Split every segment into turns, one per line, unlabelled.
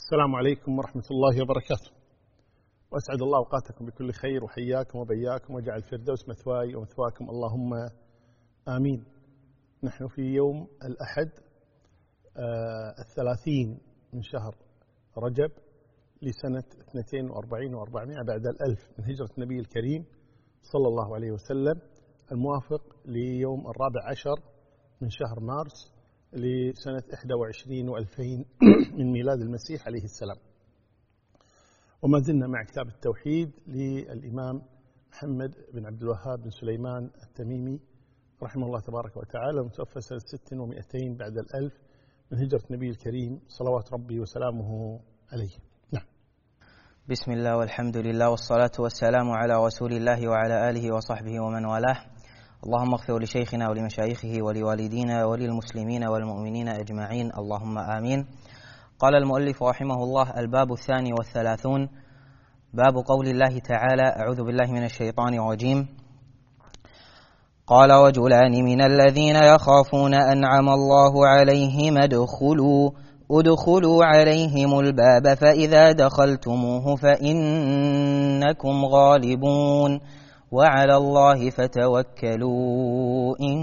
السلام عليكم ورحمة الله وبركاته، وأسعد الله أوقاتكم بكل خير، وحياكم وبياكم، وجعل الفردوس مثواي ومثواكم اللهم آمين. نحن في يوم الأحد 30 من شهر رجب لسنة 42 و400 بعد الألف من هجرة النبي الكريم صلى الله عليه وسلم، الموافق ليوم 14 من شهر مارس لسنة 21 و2000 من ميلاد المسيح عليه السلام. وما زلنا مع كتاب التوحيد للإمام محمد بن عبد الوهاب بن سليمان التميمي رحمه الله تبارك وتعالى، المتوفى سنة 600 بعد الألف من هجرة النبي الكريم صلوات ربي وسلامه عليه. نعم.
بسم الله والحمد لله والصلاة والسلام على رسول الله وعلى آله وصحبه ومن والاه. اللهم اغفر لشيخنا ولمشايخه ولوالدينا وللمسلمين والمؤمنين أجمعين، اللهم آمين. قال المؤلف رحمه الله: الباب 32، باب قول الله تعالى: أعوذ بالله من الشيطان الرجيم. قال رجلان من الذين يخافون أنعم الله عليهم ادخلوا عليهم الباب فإذا دخلتموه فإنكم غالبون وعلى الله فتوكلوا إن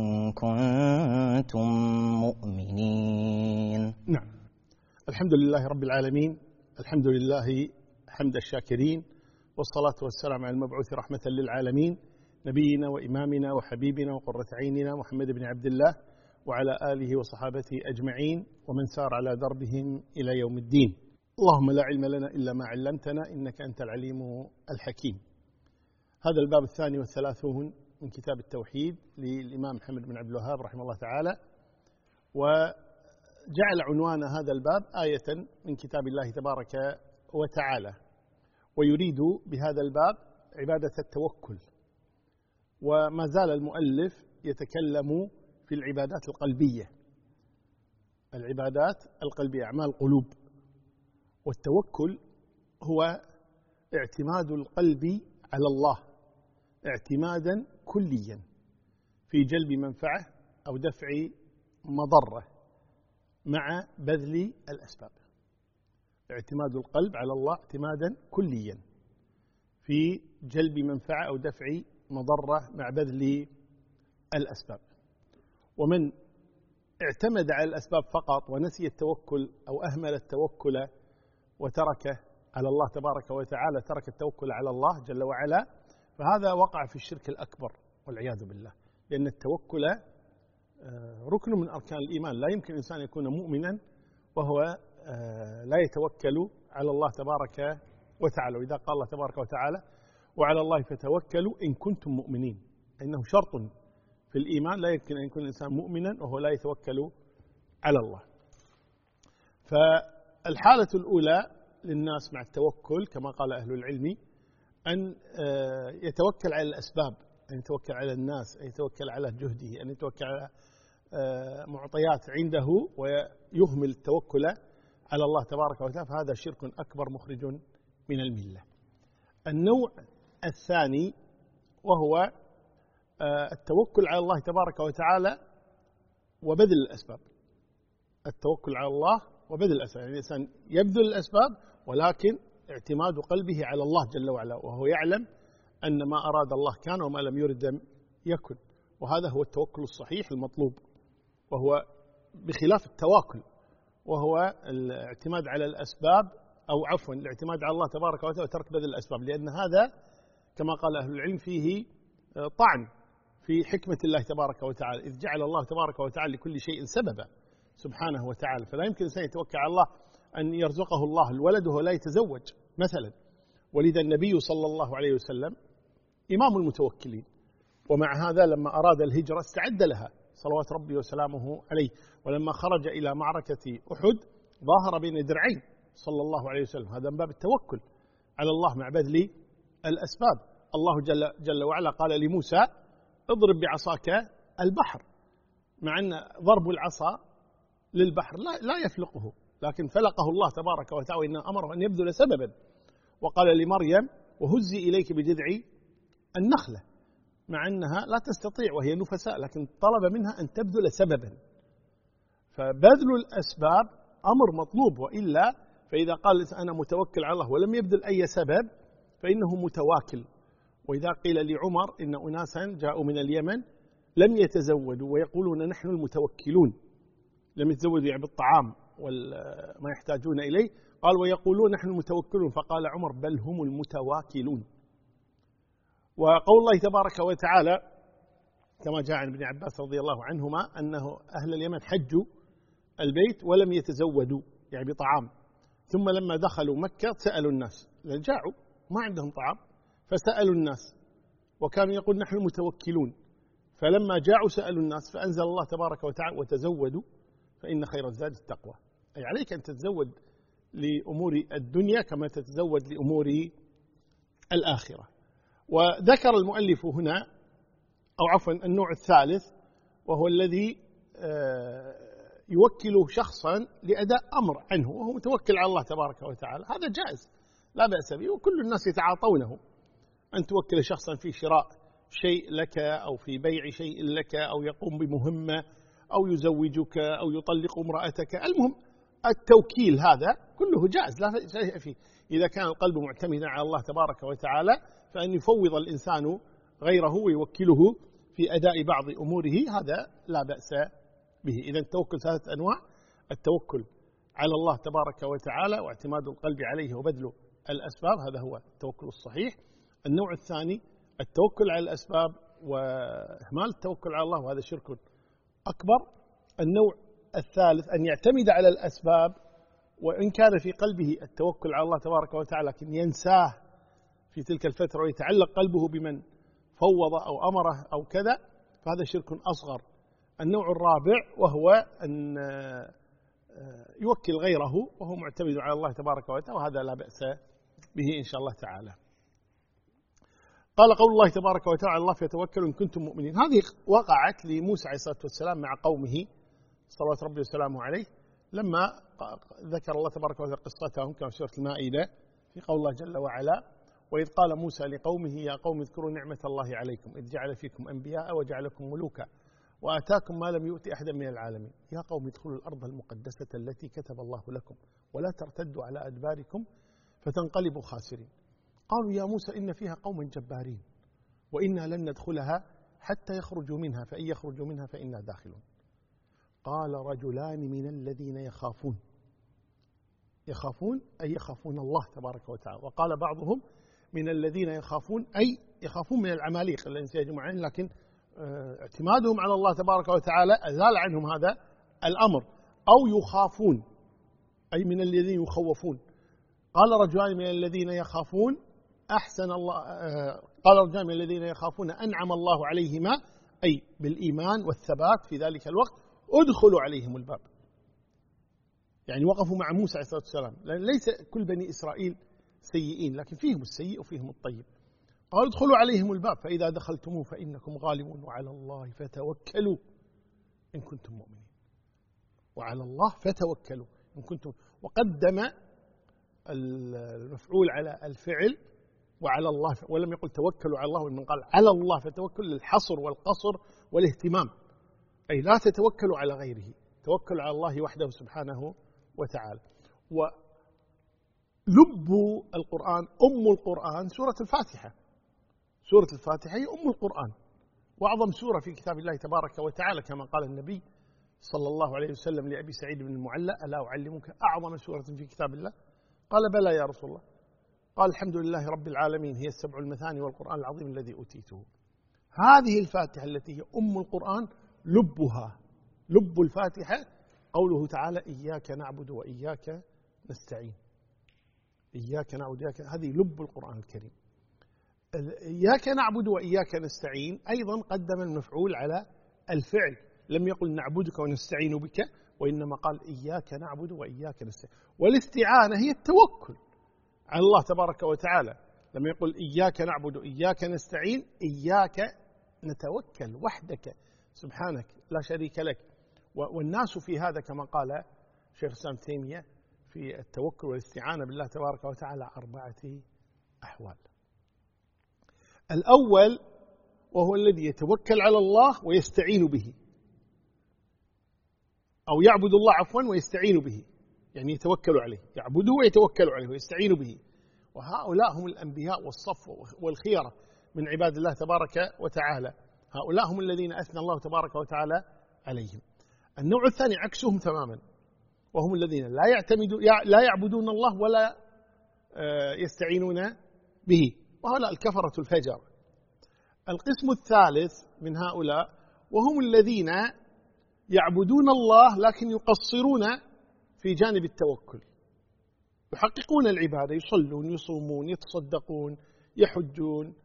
كنتم مؤمنين.
نعم. الحمد لله رب العالمين، الحمد لله حمد الشاكرين، والصلاة والسلام على المبعوث رحمة للعالمين، نبينا وإمامنا وحبيبنا وقرة عيننا محمد بن عبد الله وعلى آله وصحابته أجمعين ومن سار على دربهم إلى يوم الدين. اللهم لا علم لنا إلا ما علمتنا إنك أنت العليم الحكيم. هذا الباب 32 من كتاب التوحيد للإمام محمد بن عبد الوهاب رحمه الله تعالى، وجعل عنوان هذا الباب آية من كتاب الله تبارك وتعالى، ويريد بهذا الباب عبادة التوكل. وما زال المؤلف يتكلم في العبادات القلبية، العبادات القلبية، أعمال القلوب. والتوكل هو اعتماد القلب على الله اعتمادا كليا في جلب منفعة أو دفع مضرة مع بذل الأسباب. اعتماد القلب على الله اعتمادا كليا في جلب منفعة أو دفع مضرة مع بذل الأسباب. ومن اعتمد على الأسباب فقط ونسي التوكل أو أهمل التوكل وتركه على الله تبارك وتعالى، ترك التوكل على الله جل وعلا، فهذا وقع في الشرك الأكبر والعياذ بالله. لأن التوكل ركن من أركان الإيمان، لا يمكن الإنسان يكون مؤمنا وهو لا يتوكل على الله تبارك وتعالى. وإذا قال الله تبارك وتعالى: وعلى الله فتوكلوا إن كنتم مؤمنين، إنه شرط في الإيمان، لا يمكن أن يكون الإنسان مؤمنا وهو لا يتوكل على الله. فالحالة الأولى للناس مع التوكل كما قال أهل العلم أن يتوكل على الأسباب، أن يتوكل على الناس، أن يتوكل على جهده، أن يتوكل على معطيات عنده ويهمل التوكل على الله تبارك وتعالى، فهذا شرك أكبر مخرج من الملة. النوع الثاني وهو التوكل على الله تبارك وتعالى وبذل الأسباب. التوكل على الله وبذل الأسباب، يعني الإنسان يبذل الأسباب ولكن اعتماد قلبه على الله جل وعلا، وهو يعلم أن ما أراد الله كان وما لم يرد لم يكن. وهذا هو التوكل الصحيح المطلوب، وهو بخلاف التواكل وهو الاعتماد على الأسباب، أو عفوا الاعتماد على الله تبارك وتعالى وترك بذل الأسباب، لأن هذا كما قال أهل العلم فيه طعن في حكمة الله تبارك وتعالى، إذ جعل الله تبارك وتعالى لكل شيء سببا سبحانه وتعالى. فلا يمكن الإنسان يتوكل على الله أن يرزقه الله الولد وهو لا يتزوج مثلا. ولذا النبي صلى الله عليه وسلم إمام المتوكلين، ومع هذا لما أراد الهجرة استعد لها صلوات ربي وسلامه عليه. ولما خرج إلى معركة أحد ظاهر بين درعين صلى الله عليه وسلم، هذا من باب التوكل على الله مع بذل الأسباب. الله جل وعلا قال لموسى: اضرب بعصاك البحر، مع أن ضرب العصا للبحر لا يفلقه، لكن فلقه الله تبارك وتعالى، وإنه أمره أن يبذل سببا. وقال لمريم: وهزي إليك بجذع النخلة، مع أنها لا تستطيع وهي نفساء، لكن طلب منها أن تبذل سببا. فبذل الأسباب أمر مطلوب، وإلا فإذا قال أنا متوكل على الله ولم يبذل أي سبب فإنه متواكل. وإذا قيل لعمر إن أناسا جاءوا من اليمن لم يتزودوا ويقولون نحن المتوكلون، لم يتزودوا يعني بالطعام وما يحتاجون إليه، قال ويقولون نحن المتوكلون، فقال عمر بل هم المتواكلون. وقول الله تبارك وتعالى كما جاء عن ابن عباس رضي الله عنهما أنه أهل اليمن حجوا البيت ولم يتزودوا يعني بطعام، ثم لما دخلوا مكة سألوا الناس لأن جاعوا ما عندهم طعام، فسألوا الناس وكانوا يقول نحن المتوكلون، فلما جاعوا سألوا الناس فأنزل الله تبارك وتعالى وتزودوا فإن خير الزاد التقوى، أي عليك أن تتزود لأمور الدنيا كما تتزود لأمور الآخرة. وذكر المؤلف هنا أو عفوا النوع الثالث وهو الذي يوكل شخصا لأداء أمر عنه وهو متوكل على الله تبارك وتعالى، هذا جائز لا بأس به وكل الناس يتعاطونه. أن توكل شخصا في شراء شيء لك أو في بيع شيء لك أو يقوم بمهمة أو يزوجك أو يطلق امرأتك، المهم التوكيل هذا كله جائز لا شيء فيه، إذا كان القلب معتمدا على الله تبارك وتعالى فأن يفوض الإنسان غيره ويوكله في أداء بعض أموره هذا لا بأس به. إذا التوكل ثلاثة أنواع: التوكل على الله تبارك وتعالى واعتماد القلب عليه وبذل الأسباب، هذا هو التوكل الصحيح. النوع الثاني التوكل على الأسباب وإهمال التوكل على الله وهذا شرك أكبر. النوع الثالث أن يعتمد على الأسباب وإن كان في قلبه التوكل على الله تبارك وتعالى لكن ينساه في تلك الفترة ويتعلق قلبه بمن فوض أو أمره أو كذا، فهذا شرك أصغر. النوع الرابع وهو أن يوكل غيره وهو معتمد على الله تبارك وتعالى، وهذا لا بأس به إن شاء الله تعالى. قال قول الله تبارك وتعالى الله فيتوكلوا إن كنتم مؤمنين، هذه وقعت لموسى عليه الصلاة والسلام مع قومه صلوات ربي وسلامه عليه لما ذكر الله تبارك وتعالى قصتهم كما في سورة المائدة في قول الله جل وعلا وإذ قال موسى لقومه يا قوم اذكروا نعمة الله عليكم إذ جعل فيكم أنبياء وجعلكم ملوكا وآتاكم ما لم يؤت أحدا من العالمين يا قوم ادخلوا الأرض المقدسة التي كتب الله لكم ولا ترتدوا على أدباركم فتنقلبوا خاسرين. قالوا يا موسى إن فيها قوما جبارين وإنا لن ندخلها حتى يخرجوا منها فإن يخرجوا منها فإنا داخلون. قال رجلان من الذين يخافون أي يخافون الله تبارك وتعالى، وقال بعضهم من الذين يخافون أي يخافون من العماليق الذين سيهجمون عليهم، لكن اعتمادهم على الله تبارك وتعالى أزال عنهم هذا الأمر. أو يخافون أي من الذين يخوفون. قال رجلان من الذين يخافون أحسن الله قال رجلان من الذين يخافون أنعم الله عليهما أي بالإيمان والثبات في ذلك الوقت ادخلوا عليهم الباب، يعني وقفوا مع موسى عليه الصلاة والسلام، لأن ليس كل بني إسرائيل سيئين لكن فيهم السيء وفيهم الطيب. قالوا ادخلوا عليهم الباب فإذا دخلتموه فإنكم غالبون وعلى الله فتوكلوا إن كنتم مؤمنين. وعلى الله فتوكلوا إن كنتم، وقدم المفعول على الفعل وعلى الله ولم يقل توكلوا على الله، وإنما قال على الله فتوكل للحصر والقصر والاهتمام، أي لا تتوكلوا على غيره، توكلوا على الله وحده سبحانه وتعالى. ولب القرآن القرآن سورة الفاتحة، سورة الفاتحة هي القرآن وأعظم سورة في كتاب الله تبارك وتعالى كما قال النبي صلى الله عليه وسلم لأبي سعيد بن المعلى ألا أعلمك أعظم سورة في كتاب الله؟ قال بلى يا رسول الله. قال الحمد لله رب العالمين هي السبع المثاني والقرآن العظيم الذي أوتيته. هذه الفاتحة التي هي القرآن لبها، لب الفاتحة قوله تعالى إياك نعبد وإياك نستعين، إياك نعبد وإياك، هذه لب القرآن الكريم. إياك نعبد وإياك نستعين أيضا قدم المفعول على الفعل، لم يقل نعبدك ونستعين بك وإنما قال إياك نعبد وإياك نستعين. والاستعانة هي التوكل على الله تبارك وتعالى، لم يقل إياك نعبد وإياك نستعين، إياك نتوكل وحدك سبحانك لا شريك لك. والناس في هذا كما قال شيخ الإسلام تيمية في التوكل والاستعانة بالله تبارك وتعالى 4 أحوال. الأول وهو الذي يتوكل على الله ويستعين به، أو يعبد الله عفوا ويستعين به، يعني يتوكلوا عليه، يعبدوه ويتوكلوا عليه ويستعينوا به. وهؤلاء هم الأنبياء والصف والخيرة من عباد الله تبارك وتعالى، هؤلاء هم الذين أثنى الله تبارك وتعالى عليهم. النوع الثاني عكسهم تماما، وهم الذين لا يعبدون الله ولا يستعينون به، وهؤلاء الكفرة الفجر. القسم الثالث من هؤلاء وهم الذين يعبدون الله لكن يقصرون في جانب التوكل، يحققون العبادة، يصلون يصومون يتصدقون يحجون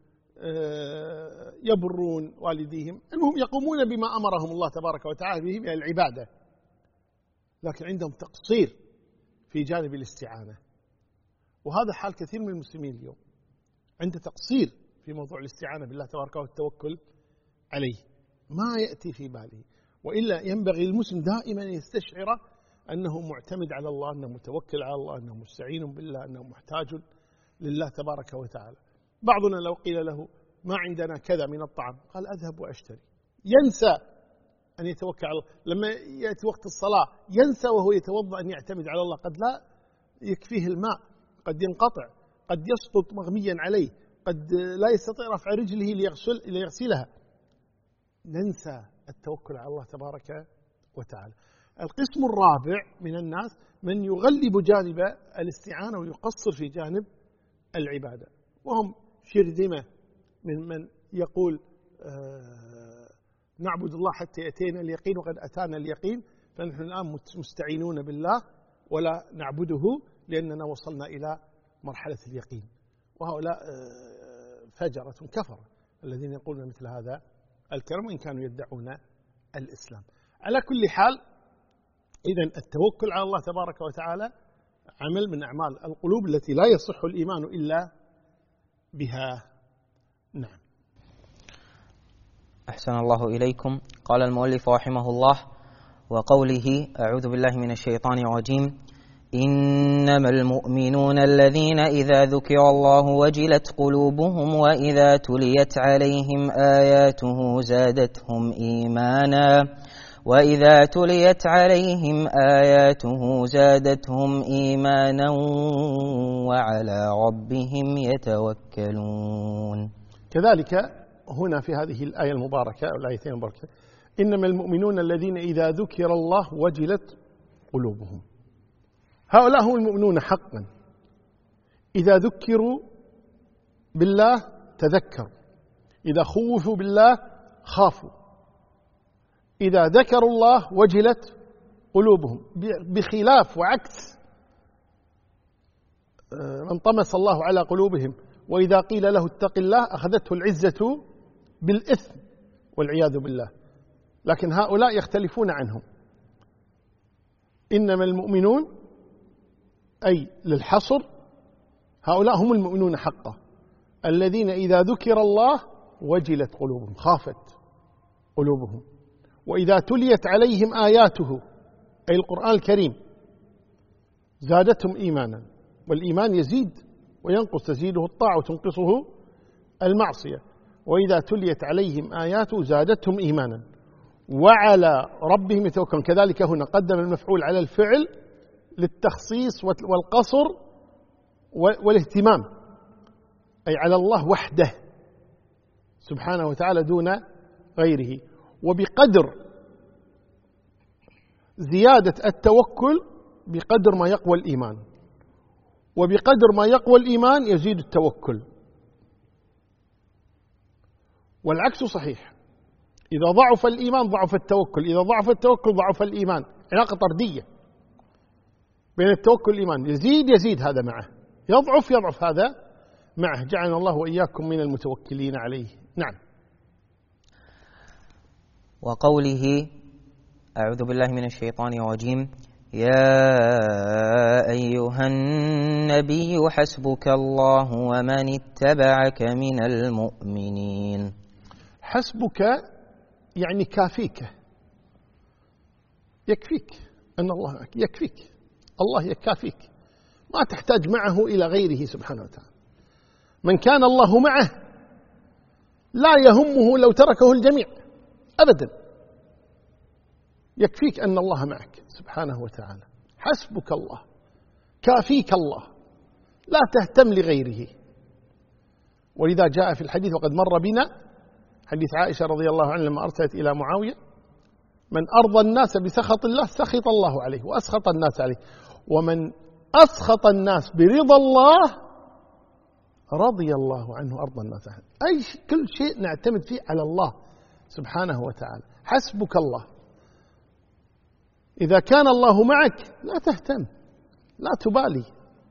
يبرون والديهم، المهم يقومون بما أمرهم الله تبارك وتعالى به من العبادة، لكن عندهم تقصير في جانب الاستعانة. وهذا حال كثير من المسلمين اليوم، عنده تقصير في موضوع الاستعانة بالله تبارك والتوكل عليه، ما يأتي في باله. وإلا ينبغي المسلم دائما يستشعر أنه معتمد على الله، أنه متوكل على الله، أنه مستعين بالله، أنه محتاج لله تبارك وتعالى. بعضنا لو قيل له ما عندنا كذا من الطعام قال أذهب وأشتري، ينسى أن يتوكل على الله. لما يأتي وقت الصلاة ينسى وهو يتوضأ أن يعتمد على الله، قد لا يكفيه الماء، قد ينقطع، قد يسقط مغميا عليه، قد لا يستطيع رفع رجله ليغسلها. ننسى التوكل على الله تبارك وتعالى. القسم الرابع من الناس من يغلب جانب الاستعانة ويقصر في جانب العبادة، وهم شرذمة من يقول نعبد الله حتى يأتينا اليقين وقد أتانا اليقين، فنحن الآن مستعينون بالله ولا نعبده لأننا وصلنا إلى مرحلة اليقين. وهؤلاء فجرة كفرة الذين يقولون مثل هذا الكلام وإن كانوا يدعون الإسلام. على كل حال، إذن التوكل على الله تبارك وتعالى عمل من أعمال القلوب التي لا يصح الإيمان إلا بها. نعم.
أحسن الله إليكم. قال المؤلف رحمه الله: وقوله أعوذ بالله من الشيطان الرجيم: إنما المؤمنون الذين إذا ذكر الله وجلت قلوبهم وإذا تليت عليهم آياته زادتهم إيمانا وعلى ربهم يتوكلون.
كذلك هنا في هذه الآية المباركة أو الآيتين المباركة: إنما المؤمنون الذين إذا ذكر الله وجلت قلوبهم. هؤلاء هم المؤمنون حقا، إذا ذكروا بالله تذكروا، إذا خوفوا بالله خافوا، إذا ذكروا الله وجلت قلوبهم، بخلاف وعكس من طمس الله على قلوبهم وإذا قيل له اتق الله أخذته العزة بالإثم والعياذ بالله. لكن هؤلاء يختلفون عنهم. إنما المؤمنون أي للحصر، هؤلاء هم المؤمنون حقا الذين إذا ذكر الله وجلت قلوبهم، خافت قلوبهم، وإذا تليت عليهم آياته أي القرآن الكريم زادتهم إيمانا. والإيمان يزيد وينقص، تزيده الطاعة وتنقصه المعصية. وإذا تليت عليهم آياته زادتهم إيمانا وعلى ربهم يتوكلون. كذلك هنا قدم المفعول على الفعل للتخصيص والقصر والاهتمام، أي على الله وحده سبحانه وتعالى دون غيره. وبقدر زيادة التوكل بقدر ما يقوى الإيمان، وبقدر ما يقوى الإيمان يزيد التوكل، والعكس صحيح. إذا ضعف الإيمان ضعف التوكل، إذا ضعف التوكل ضعف الإيمان. علاقة طردية بين التوكل والإيمان، يزيد هذا معه، يضعف هذا معه. جعلنا الله وإياكم من المتوكلين عليه. نعم.
وقوله أعوذ بالله من الشيطان الرجيم: يا أيها النبي حسبك الله ومن اتبعك من المؤمنين.
حسبك يعني كافيك، يكفيك أن الله معك، يكفيك الله يكافيك، ما تحتاج معه إلى غيره سبحانه وتعالى. من كان الله معه لا يهمه لو تركه الجميع أبدا، يكفيك أن الله معك سبحانه وتعالى. حسبك الله، كافيك الله، لا تهتم لغيره. ولذا جاء في الحديث وقد مر بنا حديث عائشة رضي الله عنها لما أرسلت إلى معاوية: من أرضى الناس بسخط الله سخط الله عليه وأسخط الناس عليه، ومن أسخط الناس برضا الله رضي الله عنه أرضى الناس عنه. أي كل شيء نعتمد فيه على الله سبحانه وتعالى. حسبك الله، إذا كان الله معك لا تهتم، لا تبالي،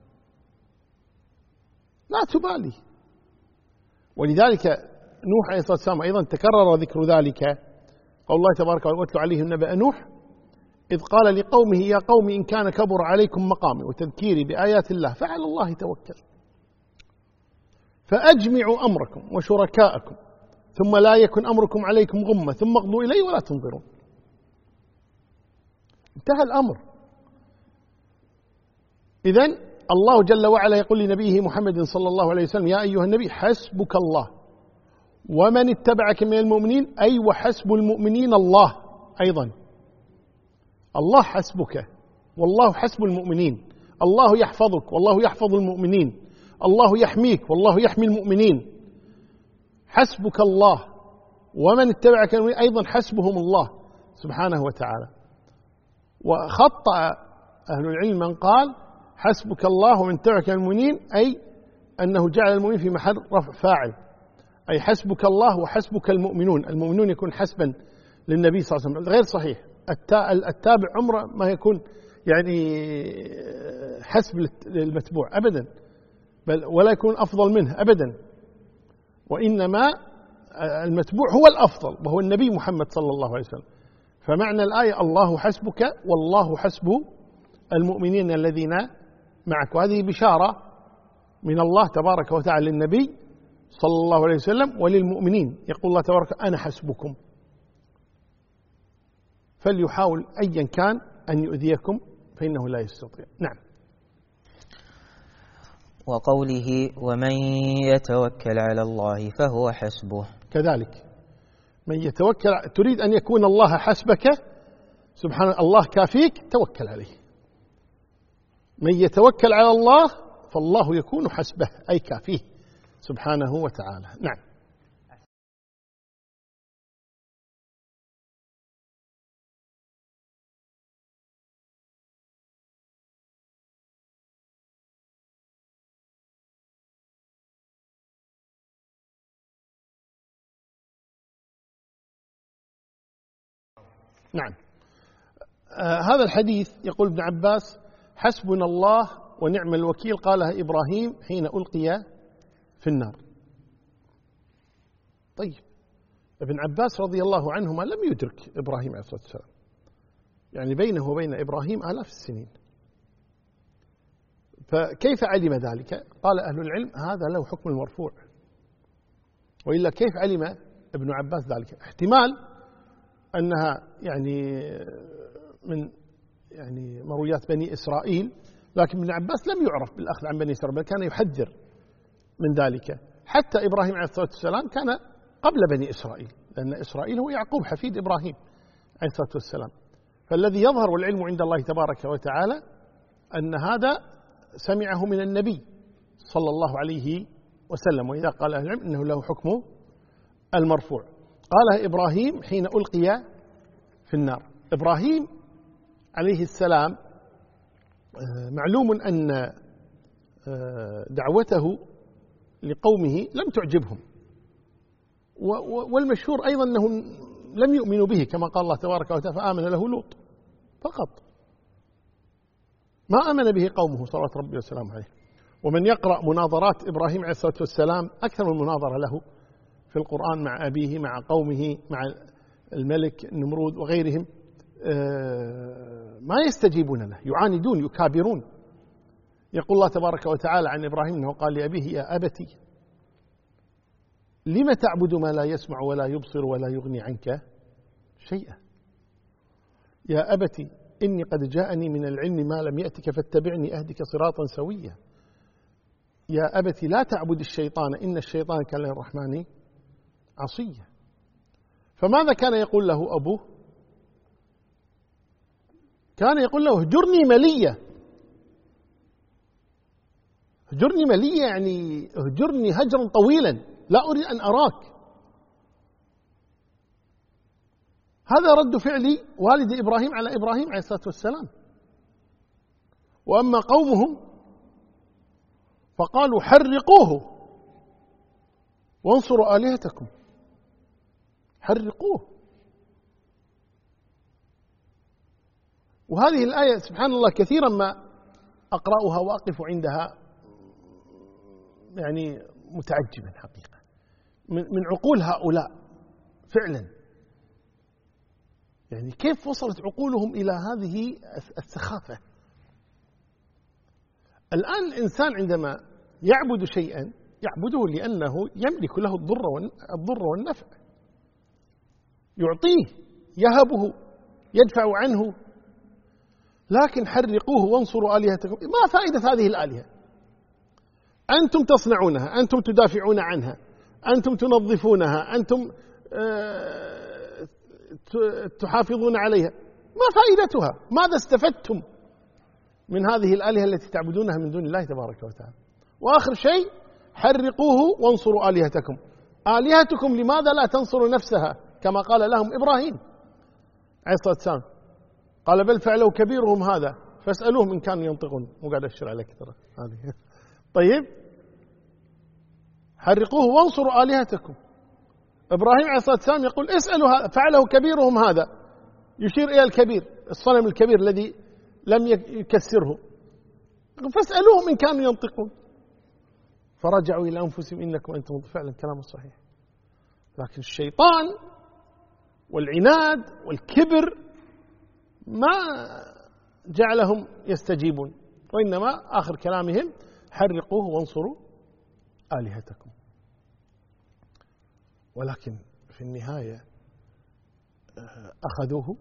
لا تبالي. ولذلك نوح عليه الصلاة والسلام أيضا تكرر ذكر ذلك، قول الله تبارك وتعالى: واتل عليهم نبأ نوح إذ قال لقومه يا قوم إن كان كبر عليكم مقامي وتذكيري بآيات الله فعلى الله توكل فأجمعوا أمركم وشركاءكم ثم لا يكن أمركم عليكم غمة ثم اقضوا إلي ولا تنظرون. انتهى الأمر. إذن الله جل وعلا يقول لنبيه محمد صلى الله عليه وسلم: يا أيها النبي حسبك الله ومن اتبعك من المؤمنين، أي وحسب المؤمنين الله أيضا. الله حسبك والله حسب المؤمنين، الله يحفظك والله يحفظ المؤمنين، الله يحميك والله يحمي المؤمنين. حسبك الله ومن اتبعك من المؤمنين أيضا حسبهم الله سبحانه وتعالى. وخطأ أهل العلم من قال حسبك الله ومن اتبعك من المؤمنين، أي أنه جعل المؤمنين في محل رفع فاعل، أي حسبك الله وحسبك المؤمنون. المؤمنون يكون حسبا للنبي صلى الله عليه وسلم، غير صحيح. التابع عمره ما يكون يعني حسب للمتبوع أبدا، بل ولا يكون أفضل منه أبدا، وإنما المتبوع هو الأفضل وهو النبي محمد صلى الله عليه وسلم. فمعنى الآية الله حسبك والله حسب المؤمنين الذين معك، وهذه بشارة من الله تبارك وتعالى للنبي صلى الله عليه وسلم وللمؤمنين. يقول الله تبارك: أنا حسبكم، فليحاول أيا كان أن يؤذيكم فإنه لا يستطيع. نعم.
وقوله: ومن يتوكل على الله فهو حسبه.
كذلك من يتوكل، تريد أن يكون الله حسبك سبحان الله كافيك، توكل عليه. من يتوكل على الله فالله يكون حسبه أي كافيه سبحانه وتعالى. نعم. نعم. هذا الحديث يقول ابن عباس: حسبنا الله ونعم الوكيل قالها إبراهيم حين ألقي في النار. طيب، ابن عباس رضي الله عنهما لم يدرك إبراهيم عليه الصلاة والسلام، يعني بينه وبين إبراهيم آلاف السنين، فكيف علم ذلك؟ قال أهل العلم: هذا له حكم المرفوع، وإلا كيف علم ابن عباس ذلك؟ احتمال أنها يعني من يعني مرويات بني إسرائيل، لكن ابن عباس لم يعرف بالأخذ عن بني إسرائيل، بل كان يحذر من ذلك. حتى إبراهيم عليه الصلاة والسلام كان قبل بني إسرائيل، لأن إسرائيل هو يعقوب حفيد إبراهيم عليه الصلاة والسلام. فالذي يظهر والعلم عند الله تبارك وتعالى أن هذا سمعه من النبي صلى الله عليه وسلم، وإذا قال أهل العلم إنه له حكم المرفوع. قالها إبراهيم حين ألقي في النار. إبراهيم عليه السلام معلوم أن دعوته لقومه لم تعجبهم، والمشهور أيضا أنهم لم يؤمنوا به، كما قال الله تبارك وتعالى: فآمن له لوط فقط، ما آمن به قومه صلوات ربي وسلامه عليه. ومن يقرأ مناظرات إبراهيم عليه الصلاة والسلام أكثر من مناظرة له في القرآن مع أبيه، مع قومه، مع الملك نمرود وغيرهم، ما يستجيبون له، يعاندون يكابرون. يقول الله تبارك وتعالى عن إبراهيم أنه قال لأبيه: يا أبتي لم تعبد ما لا يسمع ولا يبصر ولا يغني عنك شيئا. يا أبتي إني قد جاءني من العلم ما لم يأتك فاتبعني أهدك صراطا سويا. يا أبتي لا تعبد الشيطان إن الشيطان كان للرحمن عصيا. فماذا كان يقول له أبوه؟ كان يقول له اهجرني ملية. اهجرني ملية يعني اهجرني هجرا طويلا، لا أريد أن أراك. هذا رد فعل والد إبراهيم على إبراهيم عليه الصلاة والسلام. وأما قومهم فقالوا حرقوه وانصروا آلهتكم. حرقوه. وهذه الآية سبحان الله كثيرا ما أقرأها وأقف عندها يعني متعجبا حقيقة من عقول هؤلاء فعلا. يعني كيف وصلت عقولهم إلى هذه السخافة؟ الآن الإنسان عندما يعبد شيئا يعبده لأنه يملك له الضر والنفع، يعطيه، يهبه، يدفع عنه. لكن حرقوه وانصروا آلهتكم، ما فائدة هذه الآلهة؟ أنتم تصنعونها، أنتم تدافعون عنها، أنتم تنظفونها، أنتم تحافظون عليها، ما فائدتها؟ ماذا استفدتم من هذه الآلهة التي تعبدونها من دون الله تبارك وتعالى؟ وآخر شيء حرقوه وانصروا آلهتكم. آلهتكم لماذا لا تنصر نفسها كما قال لهم إبراهيم عليه الصلاة والسلام؟ قال بل فعلوا كبيرهم هذا فاسألوهم إن كانوا ينطقون. مو قاعد أشر عليك ترى هذه. طيب حرقوه وانصروا آلهتكم. إبراهيم عليه الصلاة والسلام يقول اسألوا هذا فعله كبيرهم هذا، يشير إلى الكبير، الصنم الكبير الذي لم يكسره، فاسألوهم إن كانوا ينطقون. فرجعوا إلى أنفسهم إنكم أنتم فعلا كلام صحيح. لكن الشيطان والعناد والكبر ما جعلهم يستجيبون، وإنما آخر كلامهم حرقوه وانصروا آلهتكم. ولكن في النهاية أخذوه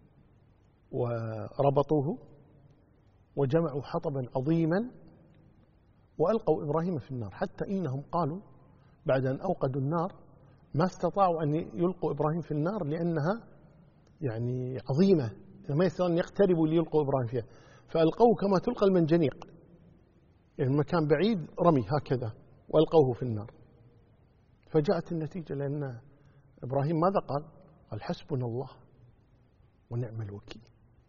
وربطوه وجمعوا حطبا عظيما وألقوا إبراهيم في النار، حتى إنهم قالوا بعد أن أوقدوا النار ما استطاعوا أن يلقوا إبراهيم في النار لأنها يعني عظيمة، ما يستطيعون أن يقتربوا ليلقوا إبراهيم فيها، فألقوه كما تلقى المنجنيق، يعني مكان بعيد رمي هكذا وألقوه في النار. فجاءت النتيجة، لأن إبراهيم ماذا قال؟ قال حسبنا الله ونعم الوكيل.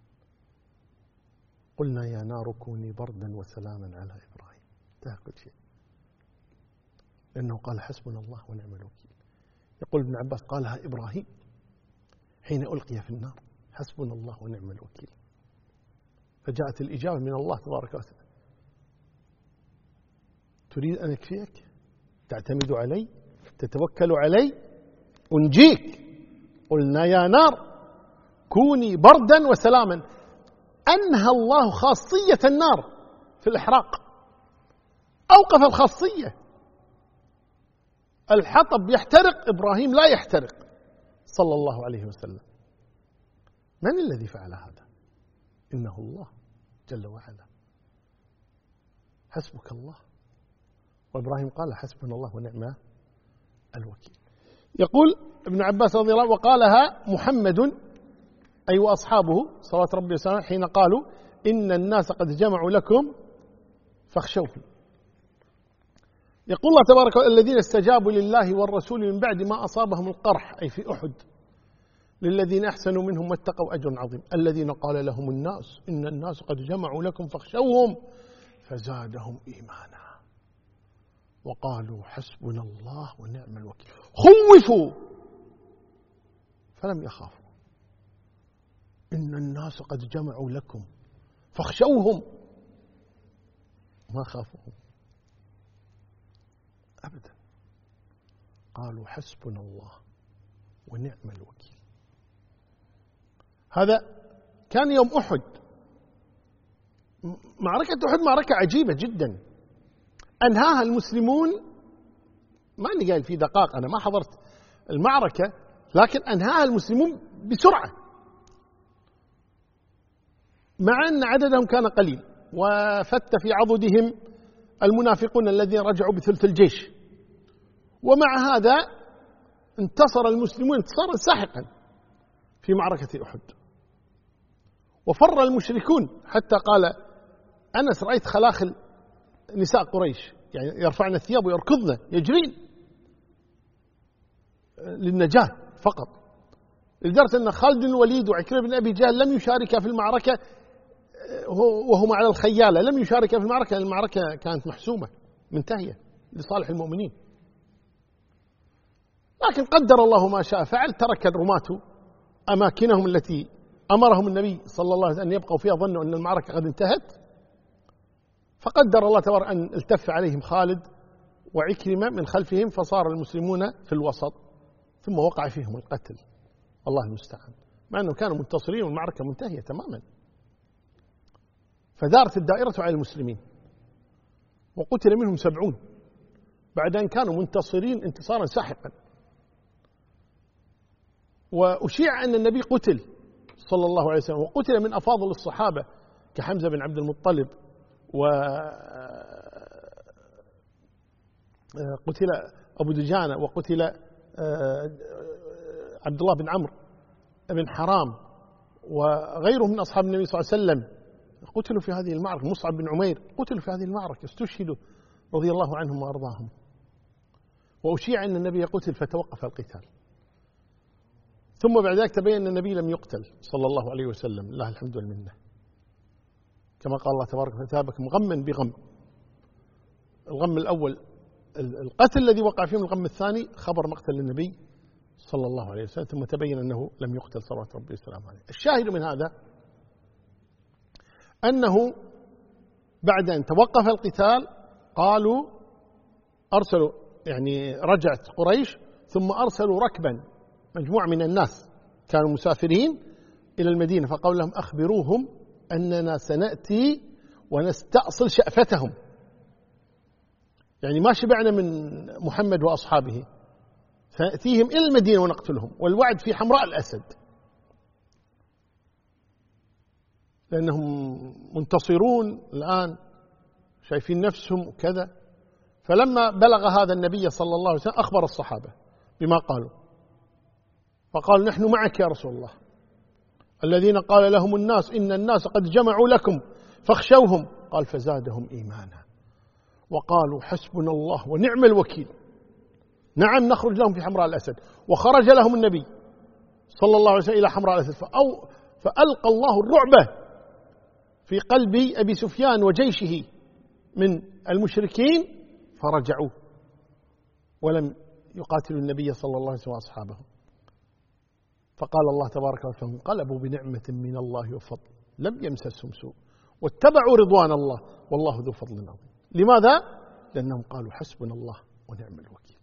قلنا يا نار كوني بردا وسلاما على إبراهيم. انتهى كل شيء، لأنه قال حسبنا الله ونعم الوكيل. يقول ابن عباس قالها إبراهيم حين ألقي في النار، حسبنا الله ونعم الوكيل. فجاءت الإجابة من الله تبارك وتعالى. تريد أن أكفيك؟ تعتمد علي؟ تتوكل علي؟ أنجيك. قلنا يا نار كوني بردا وسلاما. أنهى الله خاصية النار في الإحراق، أوقف الخاصية. الحطب يحترق، إبراهيم لا يحترق صلى الله عليه وسلم. من الذي فعل هذا؟ إنه الله جل وعلا. حسبك الله. وإبراهيم قال حسبنا الله ونعم الوكيل. يقول ابن عباس رضي الله عنه وقالها محمد أي وأصحابه صلوات ربي وسلامه حين قالوا إن الناس قد جمعوا لكم فاخشوهم. يقول الله تبارك وتعالى الذين استجابوا لله والرسول من بعد ما أصابهم القرح أي في أحد للذين أحسنوا منهم واتقوا أجر عظيم الذين قال لهم الناس إن الناس قد جمعوا لكم فاخشوهم فزادهم إيمانا وقالوا حسبنا الله ونعم الوكيل. خوفوا فلم يخافوا. إن الناس قد جمعوا لكم فاخشوهم، ما خافوهم أبدا. قالوا حسبنا الله ونعم الوكيل. هذا كان يوم أحد. معركة أحد معركة عجيبة جدا، أنهاها المسلمون، ما أني قايل في دقائق، أنا ما حضرت المعركة، لكن أنهاها المسلمون بسرعة، مع أن عددهم كان قليل وفت في عضدهم المنافقون الذين رجعوا بثلث الجيش. ومع هذا انتصر المسلمون انتصارا ساحقا في معركة أحد. وفر المشركون حتى قال أنس رأيت خلاخل نساء قريش يعني يرفعن الثياب ويركضن يجرين للنجاة فقط، لدرجة أن خالد بن الوليد وعكرمة بن أبي جهل لم يشاركا في المعركة وهما على الخيالة، لم يشاركا في المعركة، المعركة كانت محسومة منتهية لصالح المؤمنين. لكن قدر الله ما شاء فعل، ترك الرماة أماكنهم التي أمرهم النبي صلى الله عليه وسلم أن يبقوا فيها، ظنوا أن المعركة قد انتهت، فقدر الله تبارك أن التف عليهم خالد وعكرمة من خلفهم، فصار المسلمون في الوسط، ثم وقع فيهم القتل، الله المستعان، مع أنهم كانوا منتصرين والمعركة منتهية تماما. فدارت الدائرة على المسلمين وقتل منهم 70 بعد أن كانوا منتصرين انتصارا ساحقا. وأشيع أن النبي قتل صلى الله عليه وسلم، وقتل من أفاضل الصحابة كحمزة بن عبد المطلب، وقتل أبو دجانة، وقتل عبد الله بن عمرو بن حرام، وغيرهم من أصحاب النبي صلى الله عليه وسلم قتلوا في هذه المعركة. مصعب بن عمير قتلوا في هذه المعركة، استشهدوا رضي الله عنهم وأرضاهم. وأشيع أن النبي قتل فتوقف القتال، ثم بعد ذلك تبين أن النبي لم يقتل صلى الله عليه وسلم، الله الحمد والمنة، كما قال الله تبارك وتعالى غما بغم. الغم الأول القتل الذي وقع فيهم، الغم الثاني خبر مقتل النبي صلى الله عليه وسلم، ثم تبين أنه لم يقتل صلوات ربي وسلامه عليه. الشاهد من هذا أنه بعد أن توقف القتال قالوا أرسلوا، يعني رجعت قريش ثم أرسلوا ركبا، مجموعة من الناس كانوا مسافرين إلى المدينة، فقالوا لهم أخبروهم أننا سنأتي ونستأصل شأفتهم، يعني ما شبعنا من محمد وأصحابه، سنأتيهم إلى المدينة ونقتلهم، والوعد في حمراء الأسد، لأنهم منتصرون الآن شايفين نفسهم وكذا. فلما بلغ هذا النبي صلى الله عليه وسلم أخبر الصحابة بما قالوا، فقال نحن معك يا رسول الله، الذين قال لهم الناس إن الناس قد جمعوا لكم فاخشوهم، قال فزادهم إيمانا وقالوا حسبنا الله ونعم الوكيل، نعم نخرج لهم في حمراء الأسد. وخرج لهم النبي صلى الله عليه وسلم إلى حمراء الأسد، فألقى الله الرعب في قلب أبي سفيان وجيشه من المشركين، فرجعوا ولم يقاتلوا النبي صلى الله عليه وسلم وأصحابه. فقال الله تبارك وتعالى انقلبوا بنعمة من الله وفضل لم يمسسهم سوء واتبعوا رضوان الله والله ذو فضل عظيم. لماذا؟ لأنهم قالوا حسبنا الله ونعم الوكيل.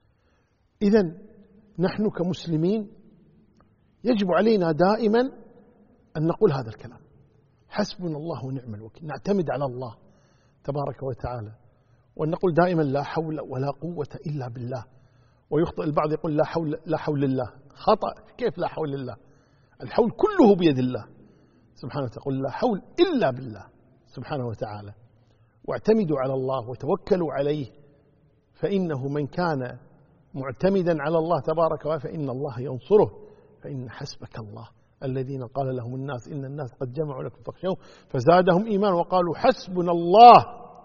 إذن نحن كمسلمين يجب علينا دائما أن نقول هذا الكلام، حسبنا الله ونعم الوكيل، نعتمد على الله تبارك وتعالى، وأن نقول دائما لا حول ولا قوة إلا بالله. ويخطئ البعض يقول لا حول الله، خطأ، كيف لا حول الله؟ الحول كله بيد الله سبحانه وتعالى، قل لا حول إلا بالله سبحانه وتعالى. واعتمدوا على الله وتوكلوا عليه، فإنه من كان معتمدا على الله تبارك وتعالى فإن الله ينصره، فإن حسبك الله الذين قال لهم الناس إن الناس قد جمعوا لكم فاخشوهم فزادهم إيمان وقالوا حسبنا الله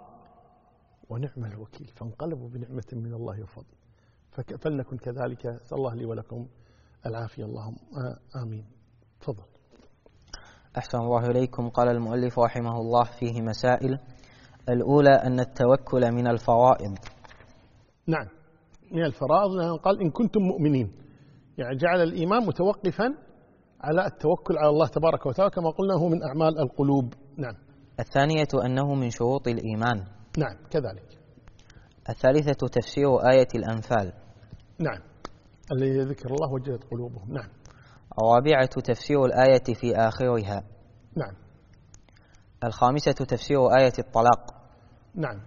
ونعم الوكيل، فانقلبوا بنعمة من الله وفضل. فلنكن كذلك، أسأل الله لي ولكم العافية، اللهم آمين. تفضل.
أحسن الله إليكم. قال المؤلف رحمه الله فيه مسائل. الأولى أن التوكل من الفرائض.
نعم من الفرائض، لأنه قال إن كنتم مؤمنين، يعني جعل الإيمان متوقفا على التوكل على الله تبارك وتعالى، كما قلنا هو من أعمال القلوب. نعم.
الثانية أنه من شروط الإيمان.
نعم كذلك.
الثالثة تفسير آية الأنفال.
نعم الذي ذكر الله وجلت قلوبهم. نعم.
الرابعة تفسير الآية في آخرها.
نعم.
الخامسة تفسير آية الطلاق.
نعم.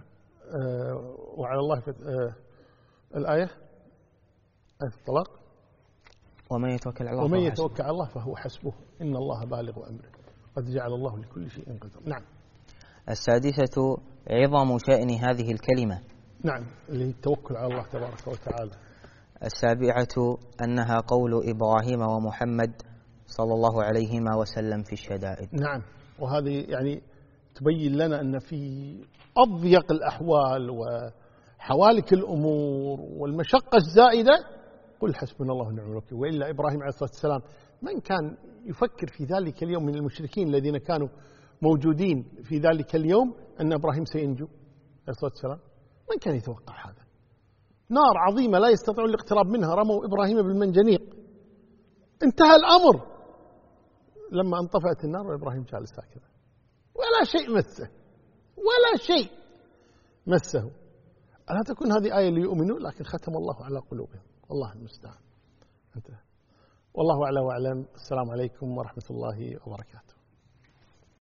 وعلى الله الآية آية الطلاق،
ومن يتوكل
على الله فهو حسبه إن الله بالغ أمره قد جعل الله لكل شيء قدرا. نعم.
السادسة عظم شأن هذه الكلمة.
نعم اللي هي التوكل على الله تبارك وتعالى.
السابعة أنها قول إبراهيم ومحمد صلى الله عليهما وسلم في الشدائد.
نعم، وهذه يعني تبين لنا أن في أضيق الأحوال وحوالك الأمور والمشقة الزائدة قل حسبنا الله ونعم الوكيل. وإلا إبراهيم عليه الصلاة والسلام من كان يفكر في ذلك اليوم من المشركين الذين كانوا موجودين في ذلك اليوم أن إبراهيم سينجو عليه الصلاة والسلام؟ من كان يتوقع هذا؟ نار عظيمة لا يستطيعون الاقتراب منها، رموا إبراهيم بالمنجنيق، انتهى الأمر. لما انطفأت النار وإبراهيم جالس هكذا ولا شيء مسه، ولا شيء مسه. ألا تكون هذه آية ليؤمنوا؟ لكن ختم الله على قلوبهم، والله المستعان. انتهى. والله أعلى وأعلم. السلام عليكم ورحمة الله وبركاته.